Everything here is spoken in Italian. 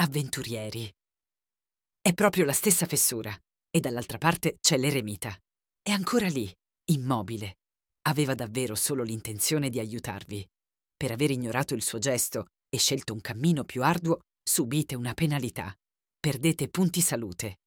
avventurieri. È proprio la stessa fessura. E dall'altra parte c'è l'eremita. È ancora lì, immobile. Aveva davvero solo l'intenzione di aiutarvi. Per aver ignorato il suo gesto e scelto un cammino più arduo, subite una penalità. Perdete punti salute.